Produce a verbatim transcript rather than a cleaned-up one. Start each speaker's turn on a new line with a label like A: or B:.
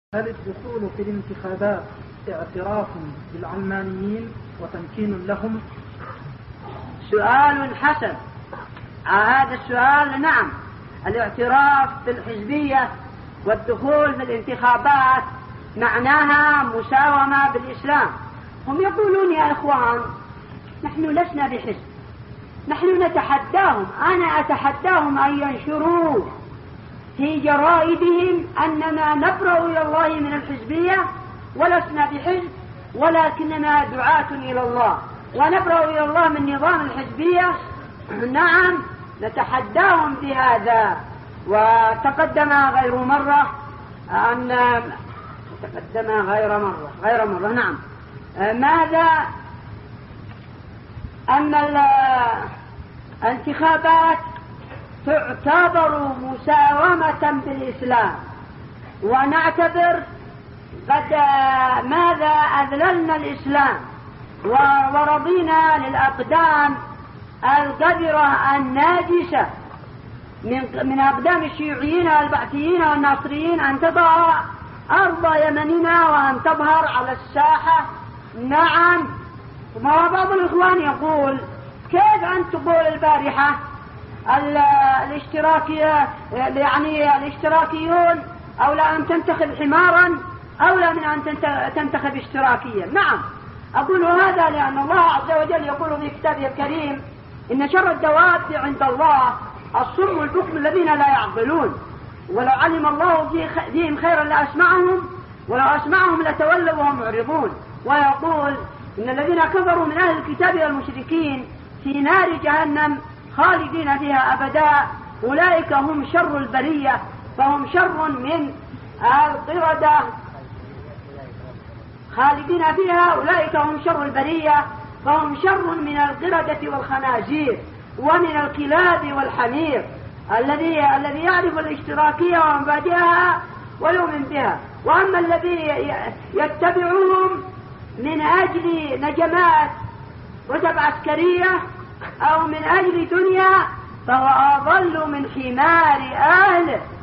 A: هل الدخول في الانتخابات اعتراف بالعلمانيين وتمكين لهم؟
B: سؤال حسن. هذا السؤال نعم، الاعتراف بالحزبية والدخول في الانتخابات معناها مساومة بالإسلام. هم يقولون يا إخوان نحن لسنا بحزب، نحن نتحداهم، أنا أتحداهم أن ينشروا في جرائدهم أننا نبرأ إلى الله من الحزبية ولسنا بحزب ولكننا دعاة إلى الله ونبرأ إلى الله من نظام الحزبية. نعم نتحداهم بهذا. وتقدم غير مرة أن تقدم غير مرة غير مرة نعم ماذا أن الانتخابات تعتبر مساومة بالإسلام، ونعتبر قد ماذا أذللنا الإسلام ورضينا للأقدام القذرة الناجسة من من أقدام الشيوعيين والبعثيين والناصريين أن تضع أرض يمننا وأن تظهر على الساحة. نعم. وبعض الإخوان يقول كيف أن تقول البارحة الاشتراكية يعني الاشتراكيون أولى أن تنتخب حمارا أولى من أن تنتخب اشتراكيا. نعم أقول هذا لأن الله عز وجل يقول في كتابه الكريم إن شر الدواب عند الله الصم والبكم الذين لا يعقلون، ولو علم الله فيهم خيرا لأسمعهم ولو أسمعهم لتولوا وهم معرضون. ويقول إن الذين كفروا من أهل الكتاب والمشركين في نار جهنم خالدين فيها أبدا أولئك هم شر البرية، فهم شر من القردة خالدين فيها أولئك هم شر البرية فهم شر من القردة والخنازير ومن الكلاب والحمير. الذي الذي يعرف الاشتراكية ومبادئها ويؤمن بها، وأما الذي يتبعهم من أجل نجمات رتب عسكرية أو من أجل دنيا فهو أضل من حمار أهله.